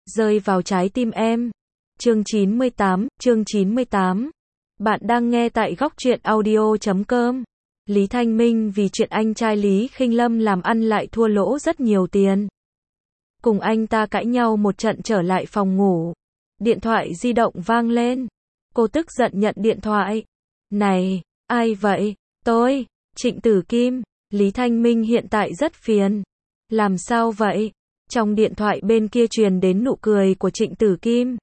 rơi vào trái tim em. Chương 98. Bạn đang nghe tại góc truyện audio.com. Lý Thanh Minh vì chuyện anh trai Lý Khinh Lâm làm ăn lại thua lỗ rất nhiều tiền. Cùng anh ta cãi nhau một trận trở lại phòng ngủ. Điện thoại di động vang lên. Cô tức giận nhận điện thoại. Này, ai vậy? Tôi, Trịnh Tử Kim. Lý Thanh Minh hiện tại rất phiền. Làm sao vậy? Trong điện thoại bên kia truyền đến nụ cười của Trịnh Tử Kim.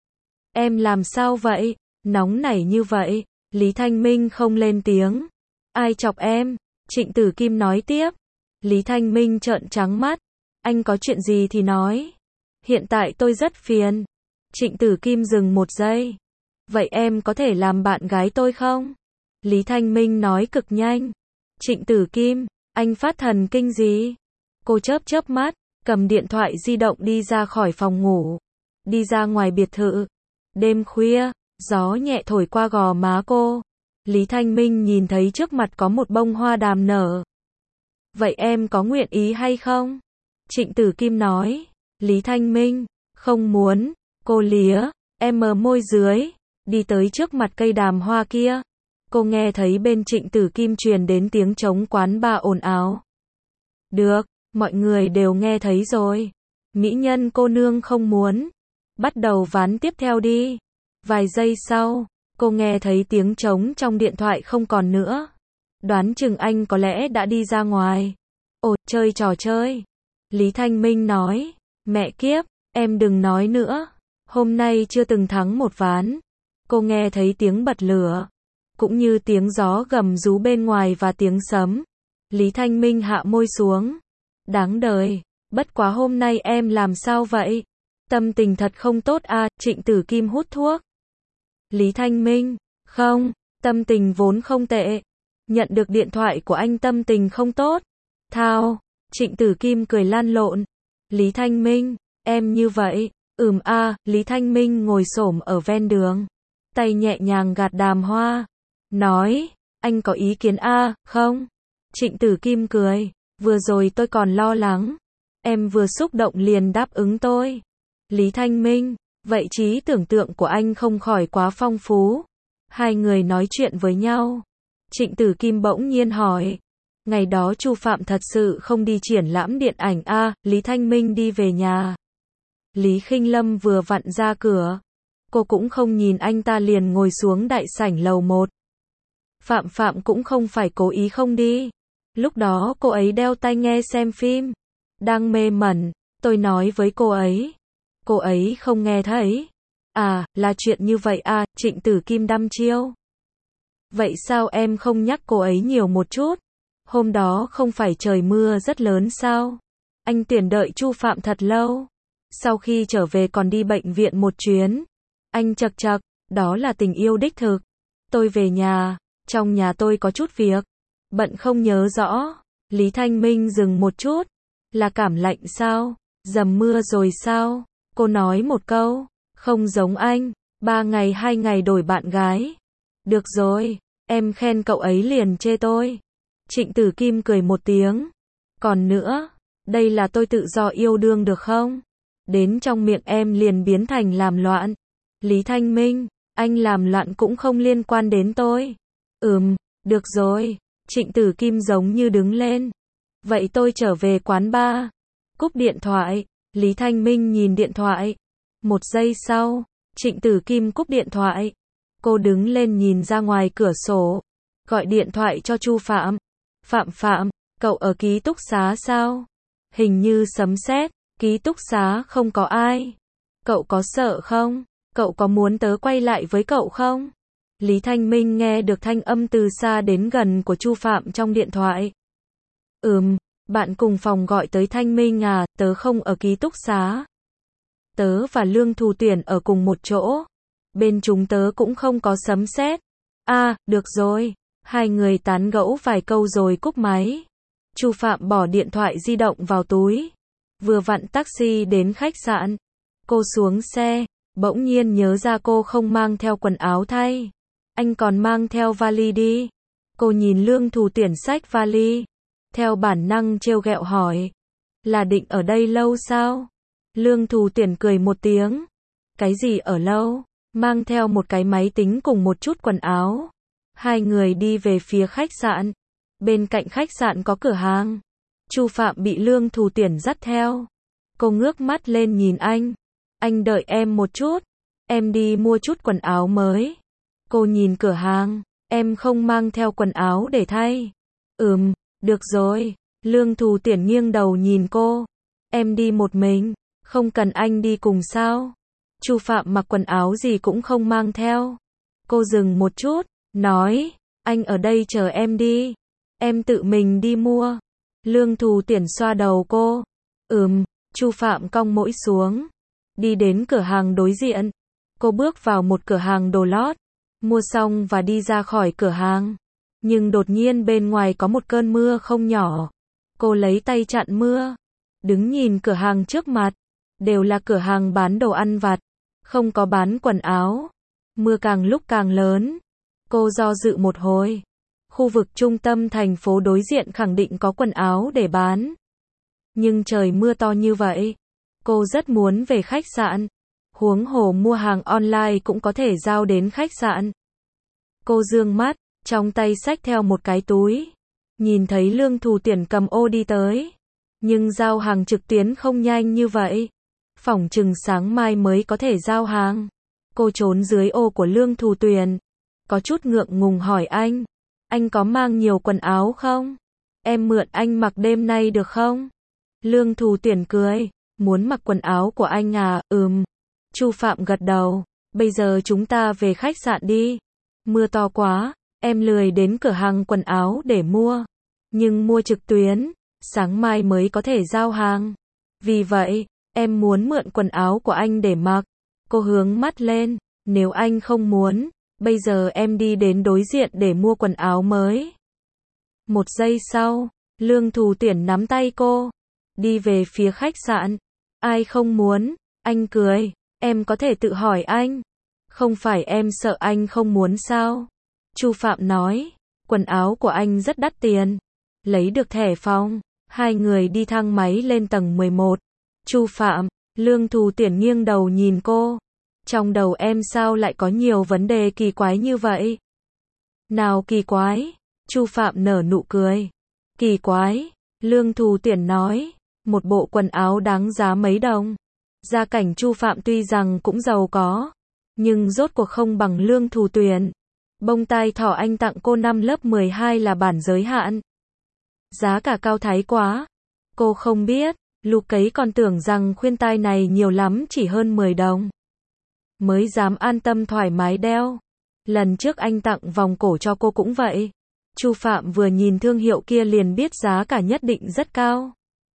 Em làm sao vậy? Nóng nảy như vậy. Lý Thanh Minh không lên tiếng. Ai chọc em? Trịnh Tử Kim nói tiếp. Lý Thanh Minh trợn trắng mắt. Anh có chuyện gì thì nói. Hiện tại tôi rất phiền. Trịnh Tử Kim dừng một giây. Vậy em có thể làm bạn gái tôi không? Lý Thanh Minh nói cực nhanh. Trịnh Tử Kim, anh phát thần kinh gì? Cô chớp mắt, cầm điện thoại di động đi ra khỏi phòng ngủ. Đi ra ngoài biệt thự. Đêm khuya, gió nhẹ thổi qua gò má cô. Lý Thanh Minh nhìn thấy trước mặt có một bông hoa đàm nở. Vậy em có nguyện ý hay không? Trịnh Tử Kim nói. Lý Thanh Minh, không muốn. Cô lía, em mờ môi dưới, đi tới trước mặt cây đàm hoa kia. Cô nghe thấy bên Trịnh Tử Kim truyền đến tiếng trống quán bar ồn ào. Được, mọi người đều nghe thấy rồi. Mỹ nhân cô nương không muốn. Bắt đầu ván tiếp theo đi. Vài giây sau, cô nghe thấy tiếng trống trong điện thoại không còn nữa. Đoán chừng anh có lẽ đã đi ra ngoài. Ồ, chơi trò chơi. Lý Thanh Minh nói. Mẹ kiếp, em đừng nói nữa. Hôm nay chưa từng thắng một ván. Cô nghe thấy tiếng bật lửa. Cũng như tiếng gió gầm rú bên ngoài và tiếng sấm. Lý Thanh Minh hạ môi xuống. Đáng đời. Bất quá hôm nay em làm sao vậy? Tâm tình thật không tốt à? Trịnh Tử Kim hút thuốc. Lý Thanh Minh. Không, tâm tình vốn không tệ. Nhận được điện thoại của anh tâm tình không tốt. Thao. Trịnh Tử Kim cười lan lộn. Lý Thanh Minh. Em như vậy. Lý Thanh Minh ngồi xổm ở ven đường. Tay nhẹ nhàng gạt đàm hoa. Nói. Anh có ý kiến không? Trịnh Tử Kim cười. Vừa rồi tôi còn lo lắng. Em vừa xúc động liền đáp ứng tôi. Lý Thanh Minh. Vậy trí tưởng tượng của anh không khỏi quá phong phú. Hai người nói chuyện với nhau. Trịnh Tử Kim bỗng nhiên hỏi. Ngày đó Chu Phạm thật sự không đi triển lãm điện ảnh Lý Thanh Minh đi về nhà. Lý Khinh Lâm vừa vặn ra cửa. Cô cũng không nhìn anh ta liền ngồi xuống đại sảnh lầu 1. Phạm cũng không phải cố ý không đi. Lúc đó cô ấy đeo tai nghe xem phim. Đang mê mẩn, tôi nói với cô ấy. Cô ấy không nghe thấy. Là chuyện như vậy Trịnh Tử Kim đăm chiêu. Vậy sao em không nhắc cô ấy nhiều một chút? Hôm đó không phải trời mưa rất lớn sao? Anh tuyển đợi Chu Phạm thật lâu. Sau khi trở về còn đi bệnh viện một chuyến. Anh chậc, đó là tình yêu đích thực. Tôi về nhà, trong nhà tôi có chút việc. Bận không nhớ rõ. Lý Thanh Minh dừng một chút. Là cảm lạnh sao? Dầm mưa rồi sao? Cô nói một câu. Không giống anh. 3 ngày 2 ngày đổi bạn gái. Được rồi, em khen cậu ấy liền chê tôi. Trịnh Tử Kim cười một tiếng. Còn nữa, đây là tôi tự do yêu đương được không? Đến trong miệng em liền biến thành làm loạn. Lý Thanh Minh, anh làm loạn cũng không liên quan đến tôi. Được rồi. Trịnh Tử Kim giống như đứng lên. Vậy tôi trở về quán bar. Cúp điện thoại. Lý Thanh Minh nhìn điện thoại. Một giây sau, Trịnh Tử Kim cúp điện thoại. Cô đứng lên nhìn ra ngoài cửa sổ. Gọi điện thoại cho Chu Phạm. Phạm, cậu ở ký túc xá sao? Hình như sấm sét, ký túc xá không có ai. Cậu có sợ không? Cậu có muốn tớ quay lại với cậu không? Lý Thanh Minh nghe được thanh âm từ xa đến gần của Chu Phạm trong điện thoại. Bạn cùng phòng gọi tới Thanh Minh tớ không ở ký túc xá. Tớ và Lương Thù Tuyển ở cùng một chỗ. Bên chúng tớ cũng không có sấm sét. Được rồi. Hai người tán gẫu vài câu rồi cúp máy. Chu Phạm bỏ điện thoại di động vào túi. Vừa vặn taxi đến khách sạn. Cô xuống xe, bỗng nhiên nhớ ra cô không mang theo quần áo thay. Anh còn mang theo vali đi. Cô nhìn Lương Thù Tuyển xách vali. Theo bản năng trêu ghẹo hỏi. Là định ở đây lâu sao? Lương Thù Tuyển cười một tiếng. Cái gì ở lâu? Mang theo một cái máy tính cùng một chút quần áo. Hai người đi về phía khách sạn. Bên cạnh khách sạn có cửa hàng. Chu Phạm bị Lương Thù Tuyển dắt theo. Cô ngước mắt lên nhìn anh. Anh đợi em một chút. Em đi mua chút quần áo mới. Cô nhìn cửa hàng. Em không mang theo quần áo để thay. Được rồi. Lương Thù Tuyển nghiêng đầu nhìn cô. Em đi một mình. Không cần anh đi cùng sao? Chu Phạm mặc quần áo gì cũng không mang theo. Cô dừng một chút, nói, anh ở đây chờ em đi. Em tự mình đi mua. Lương Thù Tuyển xoa đầu cô. Chu Phạm cong mũi xuống. Đi đến cửa hàng đối diện. Cô bước vào một cửa hàng đồ lót. Mua xong và đi ra khỏi cửa hàng. Nhưng đột nhiên bên ngoài có một cơn mưa không nhỏ. Cô lấy tay chặn mưa. Đứng nhìn cửa hàng trước mặt. Đều là cửa hàng bán đồ ăn vặt. Không có bán quần áo. Mưa càng lúc càng lớn. Cô do dự một hồi. Khu vực trung tâm thành phố đối diện khẳng định có quần áo để bán. Nhưng trời mưa to như vậy. Cô rất muốn về khách sạn. Huống hồ mua hàng online cũng có thể giao đến khách sạn. Cô dương mắt, trong tay xách theo một cái túi. Nhìn thấy Lương Thù Tuyển cầm ô đi tới. Nhưng giao hàng trực tuyến không nhanh như vậy. Phỏng chừng sáng mai mới có thể giao hàng. Cô trốn dưới ô của Lương Thù Tuyển. Có chút ngượng ngùng hỏi anh. Anh có mang nhiều quần áo không? Em mượn anh mặc đêm nay được không? Lương Thù Tuyển cười. Muốn mặc quần áo của anh à? Chu Phạm gật đầu. Bây giờ chúng ta về khách sạn đi. Mưa to quá. Em lười đến cửa hàng quần áo để mua. Nhưng mua trực tuyến. Sáng mai mới có thể giao hàng. Vì vậy, em muốn mượn quần áo của anh để mặc. Cô hướng mắt lên. Nếu anh không muốn, bây giờ em đi đến đối diện để mua quần áo mới. Một giây sau, Lương Thù Tuyển nắm tay cô. Đi về phía khách sạn. Ai không muốn? Anh cười. Em có thể tự hỏi anh. Không phải em sợ anh không muốn sao? Chu Phạm nói. Quần áo của anh rất đắt tiền. Lấy được thẻ phòng. Hai người đi thang máy lên tầng 11. Chu Phạm, Lương Thù Tuyển nghiêng đầu nhìn cô. Trong đầu em sao lại có nhiều vấn đề kỳ quái như vậy? Nào kỳ quái? Chu Phạm nở nụ cười. Kỳ quái? Lương Thù Tuyển nói. Một bộ quần áo đáng giá mấy đồng. Gia cảnh Chu Phạm tuy rằng cũng giàu có. Nhưng rốt cuộc không bằng Lương Thù Tuyển. Bông tai thỏ anh tặng cô năm lớp 12 là bản giới hạn. Giá cả cao thái quá. Cô không biết. Lúc ấy còn tưởng rằng khuyên tai này nhiều lắm chỉ hơn 10 đồng. Mới dám an tâm thoải mái đeo. Lần trước anh tặng vòng cổ cho cô cũng vậy. Chu Phạm vừa nhìn thương hiệu kia liền biết giá cả nhất định rất cao.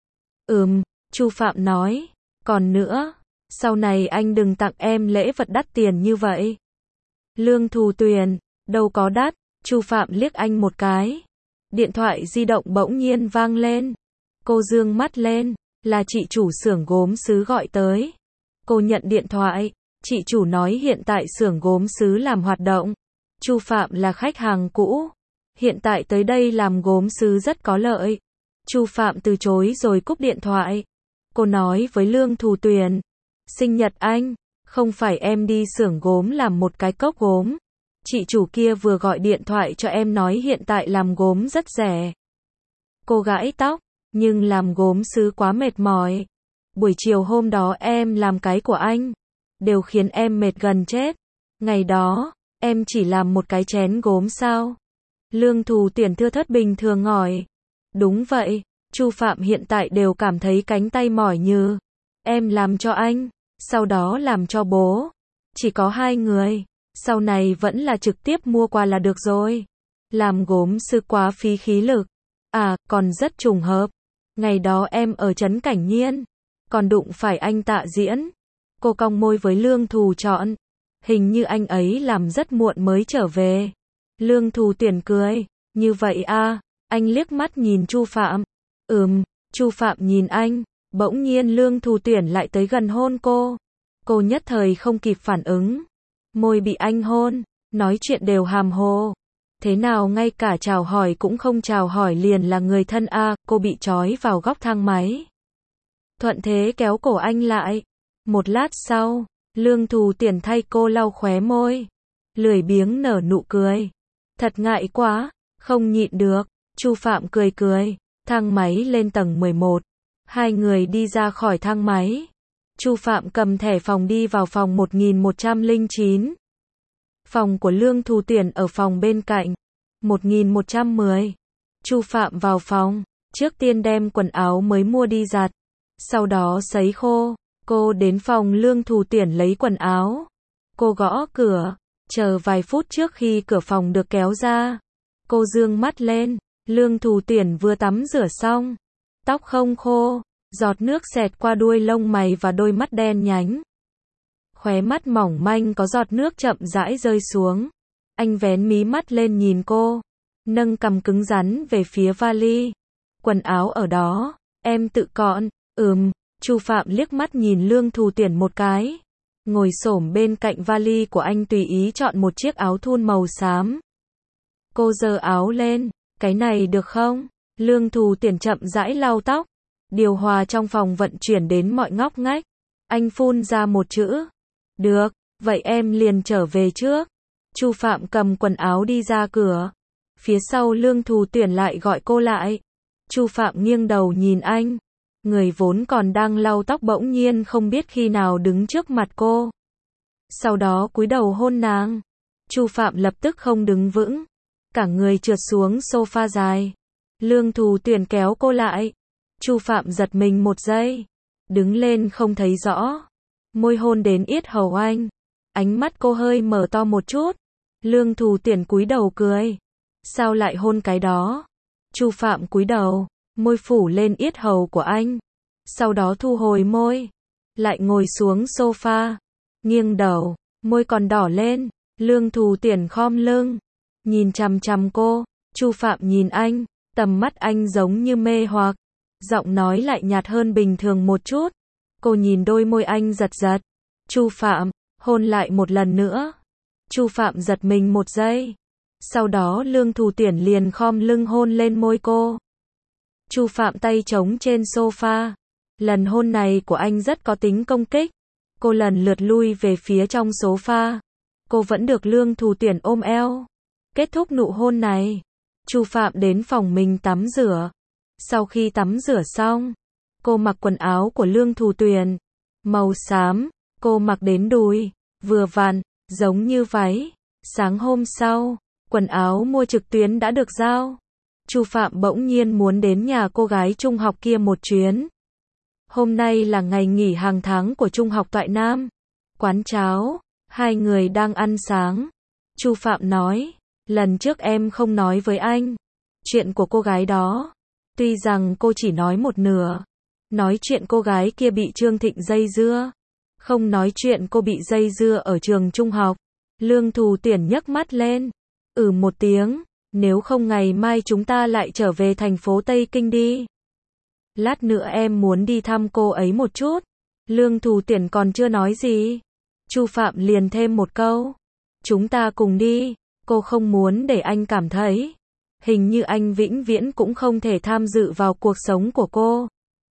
Chu Phạm nói. Còn nữa, sau này anh đừng tặng em lễ vật đắt tiền như vậy. Lương Thù Tuyển, đâu có đắt. Chu Phạm liếc anh một cái. Điện thoại di động bỗng nhiên vang lên. Cô dương mắt lên. Là chị chủ xưởng gốm sứ gọi tới. Cô nhận điện thoại. Chị chủ nói hiện tại xưởng gốm sứ làm hoạt động. Chu Phạm là khách hàng cũ. Hiện tại tới đây làm gốm sứ rất có lợi. Chu Phạm từ chối rồi cúp điện thoại. Cô nói với Lương Thù Tuyển. Sinh nhật anh. Không phải em đi xưởng gốm làm một cái cốc gốm. Chị chủ kia vừa gọi điện thoại cho em nói hiện tại làm gốm rất rẻ. Cô gãi tóc. Nhưng làm gốm sứ quá mệt mỏi. Buổi chiều hôm đó em làm cái của anh. Đều khiến em mệt gần chết. Ngày đó, em chỉ làm một cái chén gốm sao? Lương Thù Tuyển thưa thớt bình thường hỏi. Đúng vậy, Chu Phạm hiện tại đều cảm thấy cánh tay mỏi như. Em làm cho anh, sau đó làm cho bố. Chỉ có hai người, sau này vẫn là trực tiếp mua qua là được rồi. Làm gốm sứ quá phí khí lực. À, còn rất trùng hợp. Ngày đó em ở trấn Cảnh Nhiên, còn đụng phải anh Tạ Diễn. Cô cong môi với Lương Thù Chọn. Hình như anh ấy làm rất muộn mới trở về. Lương Thù Tuyển cười. Như vậy à? Anh liếc mắt nhìn Chu Phạm. Chu Phạm nhìn anh. Bỗng nhiên Lương Thù Tuyển lại tới gần hôn cô. Cô nhất thời không kịp phản ứng. Môi bị anh hôn. Nói chuyện đều hàm hồ. Thế nào ngay cả chào hỏi cũng không chào hỏi liền là người thân à? Cô bị trói vào góc thang máy. thuận thế kéo cổ anh lại. Một lát sau, Lương Thù Tiền thay cô lau khóe môi, lười biếng nở nụ cười. Thật ngại quá, không nhịn được. Chu Phạm cười cười, thang máy lên tầng 11. Hai người đi ra khỏi thang máy. Chu Phạm cầm thẻ phòng đi vào phòng 1109. Phòng của Lương Thù Tiền ở phòng bên cạnh, 1110. Chu Phạm vào phòng, trước tiên đem quần áo mới mua đi giặt, sau đó sấy khô. Cô đến phòng Lương Thù Tiền lấy quần áo. Cô gõ cửa, chờ vài phút trước khi cửa phòng được kéo ra. Cô dương mắt lên, Lương Thù Tiền vừa tắm rửa xong, tóc không khô, giọt nước xẹt qua đuôi lông mày và đôi mắt đen nhánh. Khóe mắt mỏng manh có giọt nước chậm rãi rơi xuống. Anh vén mí mắt lên nhìn cô, nâng cằm cứng rắn về phía vali. Quần áo ở đó, em tự cọn. Chu Phạm liếc mắt nhìn Lương Thù Tiền một cái, ngồi xổm bên cạnh vali của anh tùy ý chọn một chiếc áo thun màu xám. Cô giơ áo lên, cái này được không? Lương Thù Tiền chậm rãi lau tóc, điều hòa trong phòng vận chuyển đến mọi ngóc ngách. Anh phun ra một chữ, được, vậy em liền trở về trước. Chu Phạm cầm quần áo đi ra cửa. Phía sau Lương Thù Tiền lại gọi cô lại. Chu Phạm nghiêng đầu nhìn anh. Người vốn còn đang lau tóc bỗng nhiên không biết khi nào đứng trước mặt cô. Sau đó cúi đầu hôn nàng. Chu Phạm lập tức không đứng vững, cả người trượt xuống sofa dài. Lương Thù Tiền kéo cô lại. Chu Phạm giật mình một giây, đứng lên không thấy rõ. Môi hôn đến yết hầu anh. Ánh mắt cô hơi mở to một chút. Lương Thù Tiền cúi đầu cười. Sao lại hôn cái đó? Chu Phạm cúi đầu, môi phủ lên yết hầu của anh. Sau đó thu hồi môi, lại ngồi xuống sofa, nghiêng đầu, môi còn đỏ lên. Lương Thù Tiền khom lưng, nhìn chằm chằm cô. Chu Phạm nhìn anh, tầm mắt anh giống như mê hoặc, giọng nói lại nhạt hơn bình thường một chút. Cô nhìn đôi môi anh giật giật. Chu Phạm, hôn lại một lần nữa. Chu Phạm giật mình một giây. Sau đó Lương Thù Tiền liền khom lưng hôn lên môi cô. Chu Phạm tay trống trên sofa. Lần hôn này của anh rất có tính công kích. Cô lần lượt lui về phía trong sofa. Cô vẫn được Lương Thù Tiền ôm eo. Kết thúc nụ hôn này, Chu Phạm đến phòng mình tắm rửa. Sau khi tắm rửa xong, cô mặc quần áo của Lương Thù Tiền, màu xám. Cô mặc đến đùi, vừa vặn, giống như váy. Sáng hôm sau, quần áo mua trực tuyến đã được giao. Chu Phạm bỗng nhiên muốn đến nhà cô gái trung học kia một chuyến. Hôm nay là ngày nghỉ hàng tháng của trung học Toại Nam. Quán cháo, hai người đang ăn sáng. Chu Phạm nói, lần trước em không nói với anh chuyện của cô gái đó. Tuy rằng cô chỉ nói một nửa, nói chuyện cô gái kia bị Trương Thịnh dây dưa, không nói chuyện cô bị dây dưa ở trường trung học. Lương Thù Tiền nhấc mắt lên, một tiếng, nếu không ngày mai chúng ta lại trở về thành phố Tây Kinh đi. Lát nữa em muốn đi thăm cô ấy một chút. Lương Thù Tiền còn chưa nói gì, Chu Phạm liền thêm một câu, chúng ta cùng đi. Cô không muốn để anh cảm thấy hình như anh vĩnh viễn cũng không thể tham dự vào cuộc sống của cô.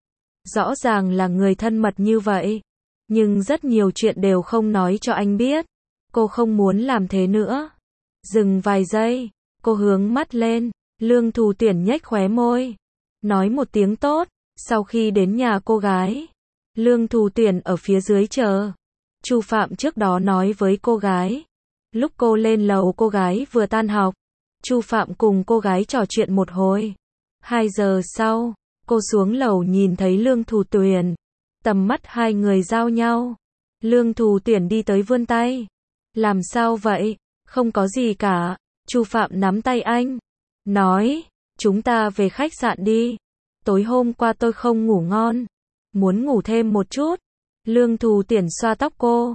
Rõ ràng là người thân mật như vậy, nhưng rất nhiều chuyện đều không nói cho anh biết. Cô không muốn làm thế nữa. Dừng vài giây, cô hướng mắt lên. Lương Thù Tiền nhếch khóe môi, nói một tiếng tốt. Sau khi đến nhà cô gái, Lương Thù Tiền ở phía dưới chờ. Chu Phạm trước đó nói với cô gái. Lúc cô lên lầu cô gái vừa tan học. Chu Phạm cùng cô gái trò chuyện một hồi. 2 giờ sau, cô xuống lầu nhìn thấy Lương Thù Tiền. Tầm mắt hai người giao nhau. Lương Thù Tiền đi tới vươn tay. Làm sao vậy? Không có gì cả. Chu Phạm nắm tay anh, nói, chúng ta về khách sạn đi. Tối hôm qua tôi không ngủ ngon, muốn ngủ thêm một chút. Lương Thù Tiền xoa tóc cô.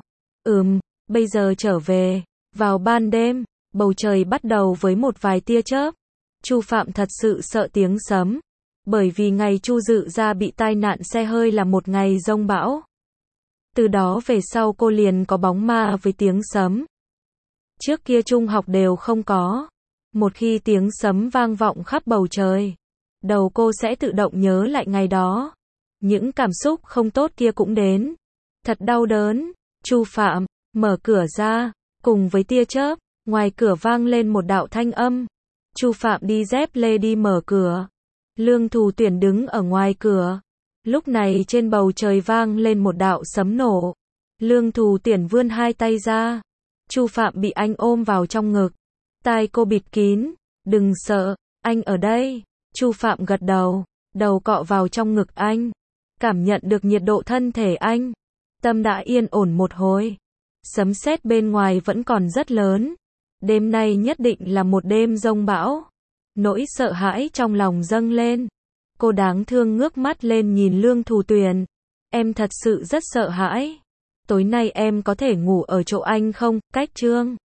Bây giờ trở về. Vào ban đêm, bầu trời bắt đầu với một vài tia chớp. Chu Phạm thật sự sợ tiếng sấm, bởi vì ngày Chu Dự ra bị tai nạn xe hơi là một ngày giông bão. Từ đó về sau cô liền có bóng ma với tiếng sấm. Trước kia trung học đều không có. Một khi tiếng sấm vang vọng khắp bầu trời, đầu cô sẽ tự động nhớ lại ngày đó. Những cảm xúc không tốt kia cũng đến. Thật đau đớn. Chu Phạm mở cửa ra, cùng với tia chớp, ngoài cửa vang lên một đạo thanh âm. Chu Phạm đi dép lê đi mở cửa. Lương Thù Tuyển đứng ở ngoài cửa. Lúc này trên bầu trời vang lên một đạo sấm nổ. Lương Thù Tuyển vươn hai tay ra. Chu Phạm bị anh ôm vào trong ngực. Tai cô bịt kín. Đừng sợ, anh ở đây. Chu Phạm gật đầu, đầu cọ vào trong ngực anh. Cảm nhận được nhiệt độ thân thể anh. Tâm đã yên ổn một hồi. Sấm sét bên ngoài vẫn còn rất lớn. Đêm nay nhất định là một đêm giông bão. Nỗi sợ hãi trong lòng dâng lên. Cô đáng thương ngước mắt lên nhìn Lương Thù Tuyển. Em thật sự rất sợ hãi. Tối nay em có thể ngủ ở chỗ anh không, Cách Trương?